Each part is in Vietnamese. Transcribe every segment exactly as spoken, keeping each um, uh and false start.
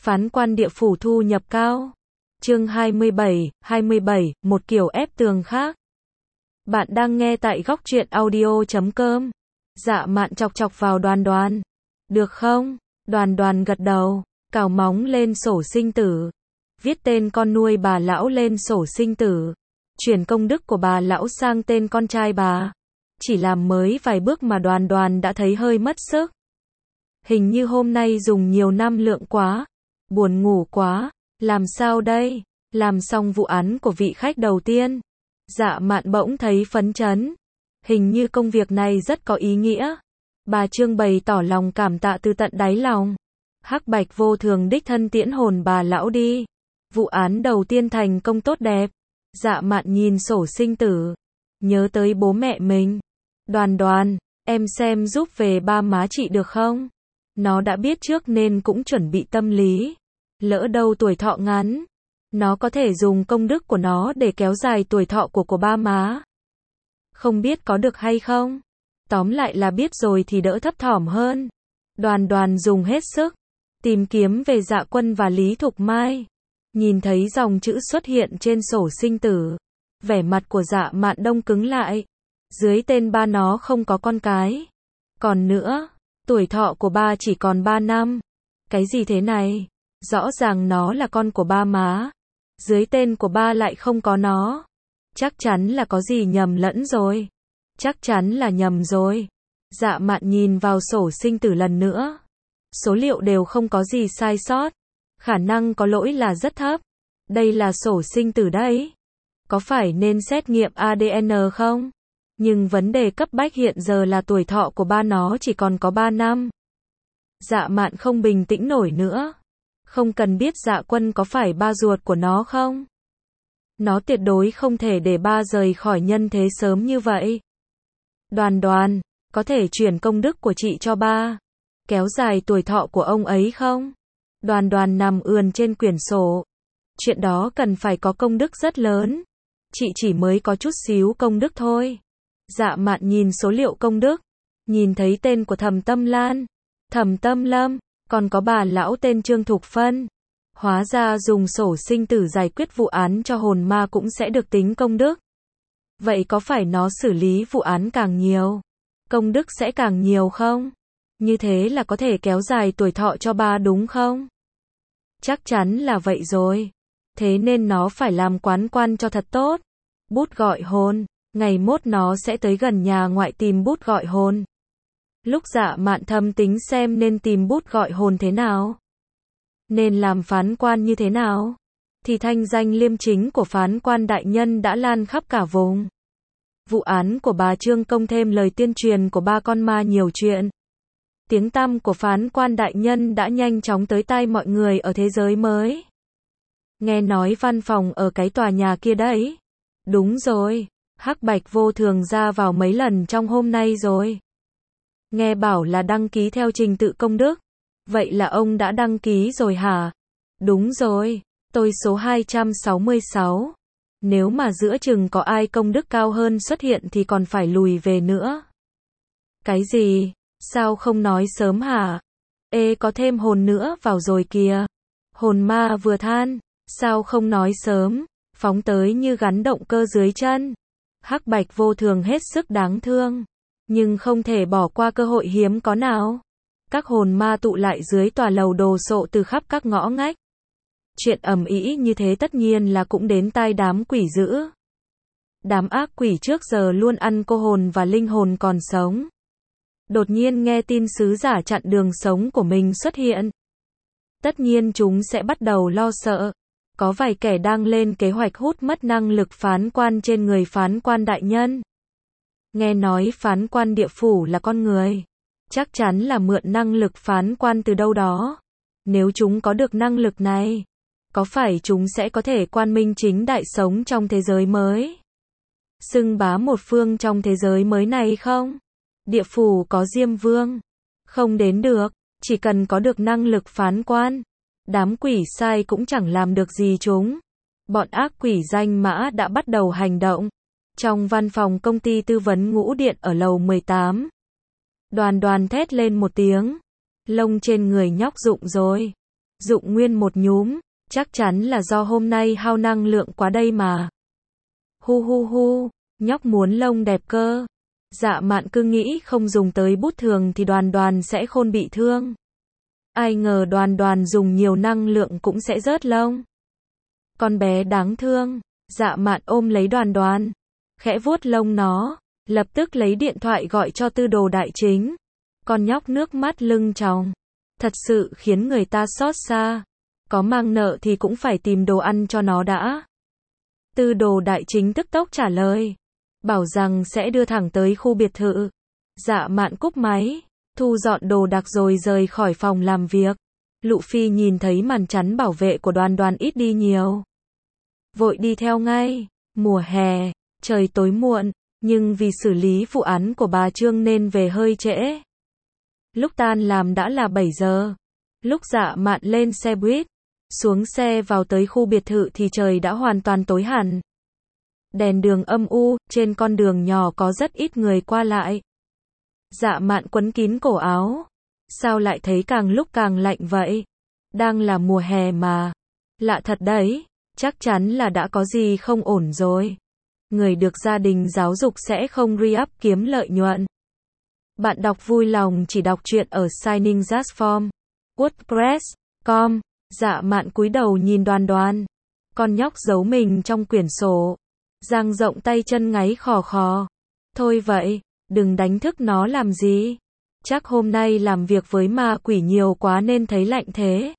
Phán quan địa phủ thu nhập cao. Chương hai mươi bảy, hai mươi bảy, một kiểu ép tường khác. Bạn đang nghe tại góc truyện audio chấm com. Dạ Mạn chọc chọc vào Đoan Đoan. Được không? Đoan Đoan gật đầu, cào móng lên sổ sinh tử. Viết tên con nuôi bà lão lên sổ sinh tử. Chuyển công đức của bà lão sang tên con trai bà. Chỉ làm mới vài bước mà Đoan Đoan đã thấy hơi mất sức. Hình như hôm nay dùng nhiều năm lượng quá. Buồn ngủ quá. Làm sao đây? Làm xong vụ án của vị khách đầu tiên. Dạ Mạn bỗng thấy phấn chấn. Hình như công việc này rất có ý nghĩa. Bà Trương bày tỏ lòng cảm tạ từ tận đáy lòng. Hắc Bạch vô thường đích thân tiễn hồn bà lão đi. Vụ án đầu tiên thành công tốt đẹp. Dạ Mạn nhìn sổ sinh tử. Nhớ tới bố mẹ mình. Đoan Đoan, em xem giúp về ba má chị được không? Nó đã biết trước nên cũng chuẩn bị tâm lý. Lỡ đâu tuổi thọ ngắn. Nó có thể dùng công đức của nó để kéo dài tuổi thọ của của ba má. Không biết có được hay không? Tóm lại là biết rồi thì đỡ thấp thỏm hơn. Đoan Đoan dùng hết sức. Tìm kiếm về Dạ Quân và Lý Thục Mai. Nhìn thấy dòng chữ xuất hiện trên sổ sinh tử. Vẻ mặt của Dạ Mạn đông cứng lại. Dưới tên ba nó không có con cái. Còn nữa, tuổi thọ của ba chỉ còn ba năm. Cái gì thế này? Rõ ràng nó là con của ba má. Dưới tên của ba lại không có nó. Chắc chắn là có gì nhầm lẫn rồi. Chắc chắn là nhầm rồi. Dạ Mạn nhìn vào sổ sinh tử lần nữa. Số liệu đều không có gì sai sót. Khả năng có lỗi là rất thấp. Đây là sổ sinh tử đấy. Có phải nên xét nghiệm a đê en không? Nhưng vấn đề cấp bách hiện giờ là tuổi thọ của ba nó chỉ còn có ba năm. Dạ Mạn không bình tĩnh nổi nữa. Không cần biết Dạ Quân có phải ba ruột của nó không? Nó tuyệt đối không thể để ba rời khỏi nhân thế sớm như vậy. Đoan Đoan, có thể chuyển công đức của chị cho ba. Kéo dài tuổi thọ của ông ấy không? Đoan Đoan nằm ườn trên quyển sổ. Chuyện đó cần phải có công đức rất lớn. Chị chỉ mới có chút xíu công đức thôi. Dạ Mạn nhìn số liệu công đức. Nhìn thấy tên của Thẩm Tâm Lan, Thẩm Tâm Lâm, còn có bà lão tên Trương Thục Phân. Hóa ra dùng sổ sinh tử giải quyết vụ án cho hồn ma cũng sẽ được tính công đức. Vậy có phải nó xử lý vụ án càng nhiều, công đức sẽ càng nhiều không? Như thế là có thể kéo dài tuổi thọ cho ba đúng không? Chắc chắn là vậy rồi. Thế nên nó phải làm quán quan cho thật tốt. Bút gọi hồn. Ngày mốt nó sẽ tới gần nhà ngoại tìm bút gọi hồn. Lúc Dạ Mạn thầm tính xem nên tìm bút gọi hồn thế nào. Nên làm phán quan như thế nào. Thì thanh danh liêm chính của phán quan đại nhân đã lan khắp cả vùng. Vụ án của bà Trương công thêm lời tuyên truyền của ba con ma nhiều chuyện. Tiếng tăm của phán quan đại nhân đã nhanh chóng tới tai mọi người ở thế giới mới. Nghe nói văn phòng ở cái tòa nhà kia đấy. Đúng rồi. Hắc Bạch vô thường ra vào mấy lần trong hôm nay rồi. Nghe bảo là đăng ký theo trình tự công đức. Vậy là ông đã đăng ký rồi hả? Đúng rồi. Tôi số hai trăm sáu mươi sáu. Nếu mà giữa chừng có ai công đức cao hơn xuất hiện thì còn phải lùi về nữa. Cái gì? Sao không nói sớm hả? Ê có thêm hồn nữa vào rồi kìa. Hồn ma vừa than. Sao không nói sớm? Phóng tới như gắn động cơ dưới chân. Hắc Bạch vô thường hết sức đáng thương. Nhưng không thể bỏ qua cơ hội hiếm có nào. Các hồn ma tụ lại dưới tòa lầu đồ sộ từ khắp các ngõ ngách. Chuyện ầm ĩ như thế tất nhiên là cũng đến tai đám quỷ dữ. Đám ác quỷ trước giờ luôn ăn cô hồn và linh hồn còn sống. Đột nhiên nghe tin sứ giả chặn đường sống của mình xuất hiện. Tất nhiên chúng sẽ bắt đầu lo sợ. Có vài kẻ đang lên kế hoạch hút mất năng lực phán quan trên người phán quan đại nhân. Nghe nói phán quan địa phủ là con người. Chắc chắn là mượn năng lực phán quan từ đâu đó. Nếu chúng có được năng lực này, có phải chúng sẽ có thể quan minh chính đại sống trong thế giới mới? Xưng bá một phương trong thế giới mới này không? Địa phủ có Diêm Vương. Không đến được, chỉ cần có được năng lực phán quan. Đám quỷ sai cũng chẳng làm được gì chúng. Bọn ác quỷ danh mã đã bắt đầu hành động. Trong văn phòng công ty tư vấn Ngũ Điện ở lầu mười tám. Đoan Đoan thét lên một tiếng. Lông trên người nhóc rụng rồi. Dụng Nguyên một nhúm, chắc chắn là do hôm nay hao năng lượng quá đây mà. Hu hu hu, nhóc muốn lông đẹp cơ. Dạ Mạn cứ nghĩ không dùng tới bút thường thì Đoàn Đoàn sẽ khôn bị thương. Ai ngờ Đoàn Đoàn dùng nhiều năng lượng cũng sẽ rớt lông. Con bé đáng thương. Dạ Mạn ôm lấy Đoàn Đoàn, khẽ vuốt lông nó, lập tức lấy điện thoại gọi cho Tư Đồ Đại Chính. Con nhóc nước mắt lưng tròng, thật sự khiến người ta xót xa. Có mang nợ thì cũng phải tìm đồ ăn cho nó đã. Tư Đồ Đại Chính tức tốc trả lời, bảo rằng sẽ đưa thẳng tới khu biệt thự. Dạ Mạn cúp máy, thu dọn đồ đạc rồi rời khỏi phòng làm việc. Lụ Phi nhìn thấy màn chắn bảo vệ của Đoàn Đoàn ít đi nhiều, vội đi theo ngay. Mùa hè, trời tối muộn, nhưng vì xử lý vụ án của bà Trương nên về hơi trễ. Lúc tan làm đã là bảy giờ. Lúc Dạ Mạn lên xe buýt, xuống xe vào tới khu biệt thự thì trời đã hoàn toàn tối hẳn. Đèn đường âm u, trên con đường nhỏ có rất ít người qua lại. Dạ Mạn quấn kín cổ áo. Sao lại thấy càng lúc càng lạnh vậy? Đang là mùa hè mà. Lạ thật đấy, chắc chắn là đã có gì không ổn rồi. Người được gia đình giáo dục sẽ không re-up kiếm lợi nhuận. Bạn đọc vui lòng chỉ đọc truyện ở Shining Jazz Form. WordPress chấm com. Dạ Mạn cúi đầu nhìn Đoàn Đoàn. Con nhóc giấu mình trong quyển sổ, dang rộng tay chân ngáy khò khò. Thôi vậy, đừng đánh thức nó làm gì. Chắc hôm nay làm việc với ma quỷ nhiều quá nên thấy lạnh thế.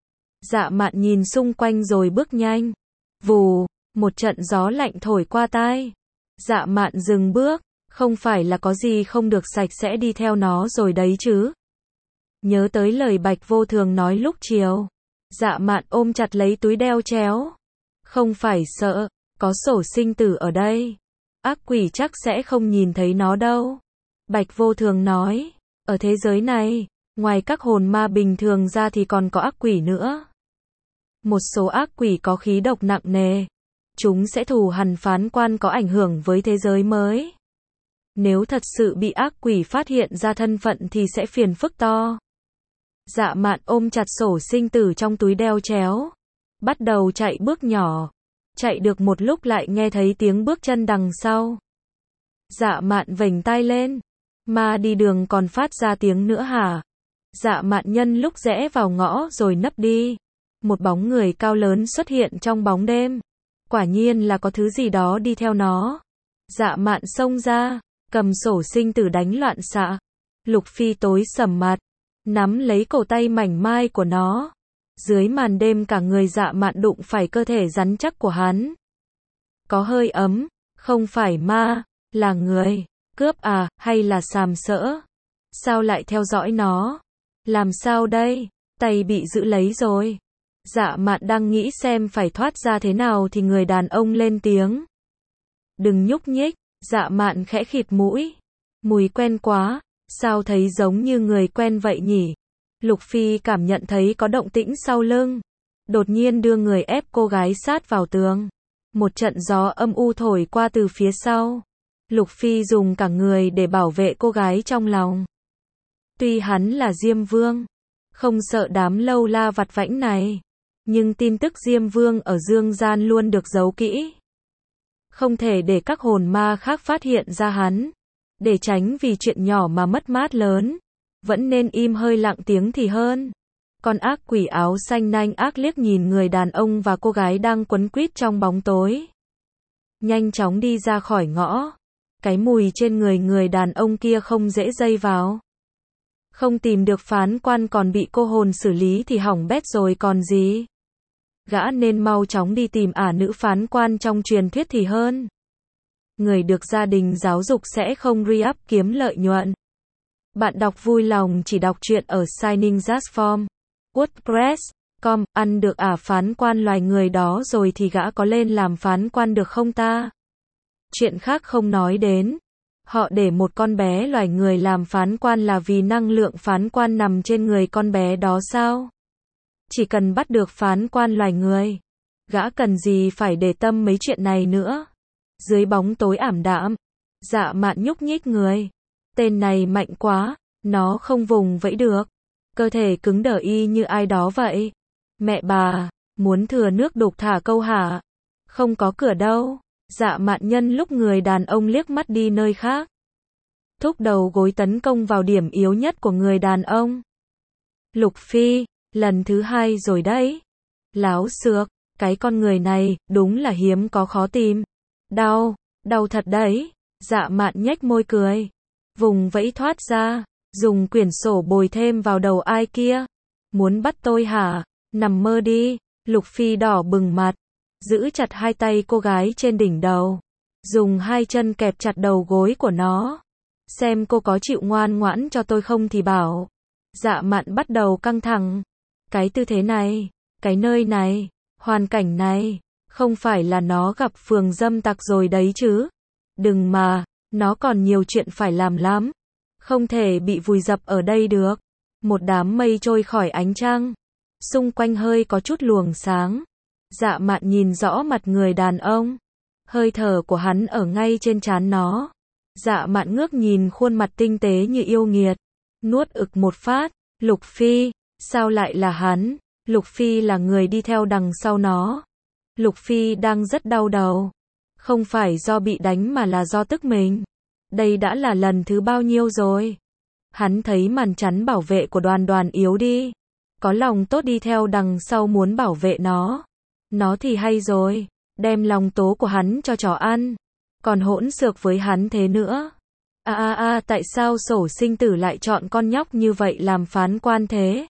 Dạ Mạn nhìn xung quanh rồi bước nhanh. Vù, một trận gió lạnh thổi qua tai. Dạ Mạn dừng bước, không phải là có gì không được sạch sẽ đi theo nó rồi đấy chứ. Nhớ tới lời Bạch Vô Thường nói lúc chiều. Dạ Mạn ôm chặt lấy túi đeo chéo. Không phải sợ, có sổ sinh tử ở đây. Ác quỷ chắc sẽ không nhìn thấy nó đâu. Bạch Vô Thường nói, ở thế giới này, ngoài các hồn ma bình thường ra thì còn có ác quỷ nữa. Một số ác quỷ có khí độc nặng nề. Chúng sẽ thù hằn phán quan có ảnh hưởng với thế giới mới. Nếu thật sự bị ác quỷ phát hiện ra thân phận thì sẽ phiền phức to. Dạ Mạn ôm chặt sổ sinh tử trong túi đeo chéo. Bắt đầu chạy bước nhỏ. Chạy được một lúc lại nghe thấy tiếng bước chân đằng sau. Dạ Mạn vểnh tai lên. Ma đi đường còn phát ra tiếng nữa hả? Dạ Mạn nhân lúc rẽ vào ngõ rồi nấp đi. Một bóng người cao lớn xuất hiện trong bóng đêm. Quả nhiên là có thứ gì đó đi theo nó. Dạ Mạn xông ra, cầm sổ sinh tử đánh loạn xạ. Lục Phi tối sầm mặt, nắm lấy cổ tay mảnh mai của nó. Dưới màn đêm cả người Dạ Mạn đụng phải cơ thể rắn chắc của hắn. Có hơi ấm, không phải ma, là người. Cướp à, hay là sàm sỡ? Sao lại theo dõi nó? Làm sao đây? Tay bị giữ lấy rồi. Dạ Mạn đang nghĩ xem phải thoát ra thế nào thì người đàn ông lên tiếng. Đừng nhúc nhích. Dạ Mạn khẽ khịt mũi. Mùi quen quá, sao thấy giống như người quen vậy nhỉ? Lục Phi cảm nhận thấy có động tĩnh sau lưng. Đột nhiên đưa người ép cô gái sát vào tường. Một trận gió âm u thổi qua từ phía sau. Lục Phi dùng cả người để bảo vệ cô gái trong lòng. Tuy hắn là Diêm Vương, không sợ đám lâu la vặt vãnh này, nhưng tin tức Diêm Vương ở dương gian luôn được giấu kỹ. Không thể để các hồn ma khác phát hiện ra hắn. Để tránh vì chuyện nhỏ mà mất mát lớn, vẫn nên im hơi lặng tiếng thì hơn. Con ác quỷ áo xanh nanh ác liếc nhìn người đàn ông và cô gái đang quấn quýt trong bóng tối. Nhanh chóng đi ra khỏi ngõ. Cái mùi trên người người đàn ông kia không dễ dây vào. Không tìm được phán quan còn bị cô hồn xử lý thì hỏng bét rồi còn gì. Gã nên mau chóng đi tìm ả nữ phán quan trong truyền thuyết thì hơn. Người được gia đình giáo dục sẽ không re-up kiếm lợi nhuận. Bạn đọc vui lòng chỉ đọc truyện ở Shining Jazz Form. WordPress chấm com. Ăn được ả phán quan loài người đó rồi thì gã có lên làm phán quan được không ta? Chuyện khác không nói đến. Họ để một con bé loài người làm phán quan là vì năng lượng phán quan nằm trên người con bé đó sao? Chỉ cần bắt được phán quan loài người, gã cần gì phải để tâm mấy chuyện này nữa. Dưới bóng tối ảm đạm, Dạ Mạn nhúc nhích người. Tên này mạnh quá, nó không vùng vẫy được. Cơ thể cứng đờ y như ai đó vậy. Mẹ bà, muốn thừa nước đục thả câu hả? Không có cửa đâu. Dạ Mạn nhân lúc người đàn ông liếc mắt đi nơi khác. Thúc đầu gối tấn công vào điểm yếu nhất của người đàn ông. Lục Phi, lần thứ hai rồi đấy. Láo xược, cái con người này, đúng là hiếm có khó tìm. Đau, đau thật đấy. Dạ Mạn nhếch môi cười. Vùng vẫy thoát ra, dùng quyển sổ bồi thêm vào đầu ai kia. Muốn bắt tôi hả? Nằm mơ đi. Lục Phi đỏ bừng mặt, giữ chặt hai tay cô gái trên đỉnh đầu. Dùng hai chân kẹp chặt đầu gối của nó. Xem cô có chịu ngoan ngoãn cho tôi không thì bảo. Dạ Mạn bắt đầu căng thẳng. Cái tư thế này, cái nơi này, hoàn cảnh này, không phải là nó gặp phường dâm tặc rồi đấy chứ. Đừng mà, nó còn nhiều chuyện phải làm lắm. Không thể bị vùi dập ở đây được. Một đám mây trôi khỏi ánh trăng. Xung quanh hơi có chút luồng sáng. Dạ Mạn nhìn rõ mặt người đàn ông. Hơi thở của hắn ở ngay trên trán nó. Dạ Mạn ngước nhìn khuôn mặt tinh tế như yêu nghiệt. Nuốt ực một phát. Lục Phi, sao lại là hắn? Lục Phi là người đi theo đằng sau nó. Lục Phi đang rất đau đầu. Không phải do bị đánh mà là do tức mình. Đây đã là lần thứ bao nhiêu rồi? Hắn thấy màn chắn bảo vệ của Đoàn Đoàn yếu đi. Có lòng tốt đi theo đằng sau muốn bảo vệ nó. Nó thì hay rồi, đem lòng tố của hắn cho chó ăn. Còn hỗn xược với hắn thế nữa. À à à, tại sao sổ sinh tử lại chọn con nhóc như vậy làm phán quan thế?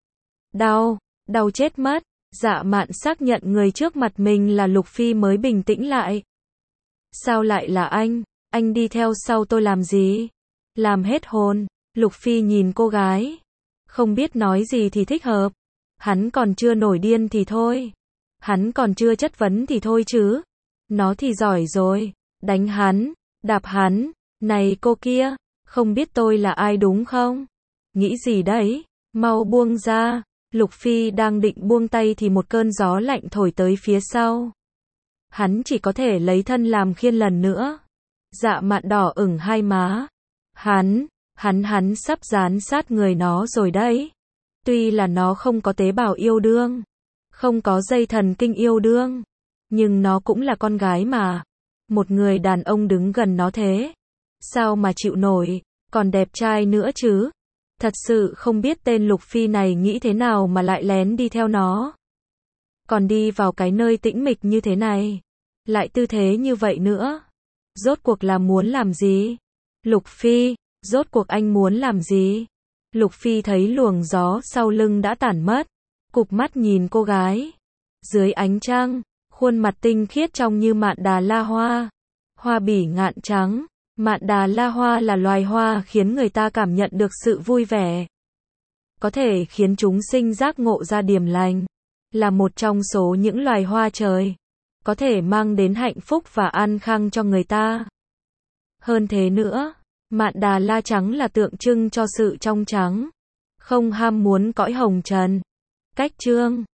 Đau, đau chết mất. Dạ Mạn xác nhận người trước mặt mình là Lục Phi mới bình tĩnh lại. Sao lại là anh? Anh đi theo sau tôi làm gì? Làm hết hồn. Lục Phi nhìn cô gái. Không biết nói gì thì thích hợp. Hắn còn chưa nổi điên thì thôi. Hắn còn chưa chất vấn thì thôi chứ. Nó thì giỏi rồi. Đánh hắn, đạp hắn. Này cô kia, không biết tôi là ai đúng không? Nghĩ gì đấy? Mau buông ra. Lục Phi đang định buông tay thì một cơn gió lạnh thổi tới phía sau. Hắn chỉ có thể lấy thân làm khiên lần nữa. Dạ Mạn đỏ ửng hai má. Hắn, hắn hắn sắp dán sát người nó rồi đấy. Tuy là nó không có tế bào yêu đương, không có dây thần kinh yêu đương, nhưng nó cũng là con gái mà. Một người đàn ông đứng gần nó thế. Sao mà chịu nổi, còn đẹp trai nữa chứ. Thật sự không biết tên Lục Phi này nghĩ thế nào mà lại lén đi theo nó. Còn đi vào cái nơi tĩnh mịch như thế này. Lại tư thế như vậy nữa. Rốt cuộc là muốn làm gì? Lục Phi, rốt cuộc anh muốn làm gì? Lục Phi thấy luồng gió sau lưng đã tản mất. Cụp mắt nhìn cô gái. Dưới ánh trăng, khuôn mặt tinh khiết trông như mạn đà la hoa. Hoa bỉ ngạn trắng. Mạn đà la hoa là loài hoa khiến người ta cảm nhận được sự vui vẻ. Có thể khiến chúng sinh giác ngộ ra điềm lành. Là một trong số những loài hoa trời. Có thể mang đến hạnh phúc và an khang cho người ta. Hơn thế nữa, mạn đà la trắng là tượng trưng cho sự trong trắng. Không ham muốn cõi hồng trần. Cách chương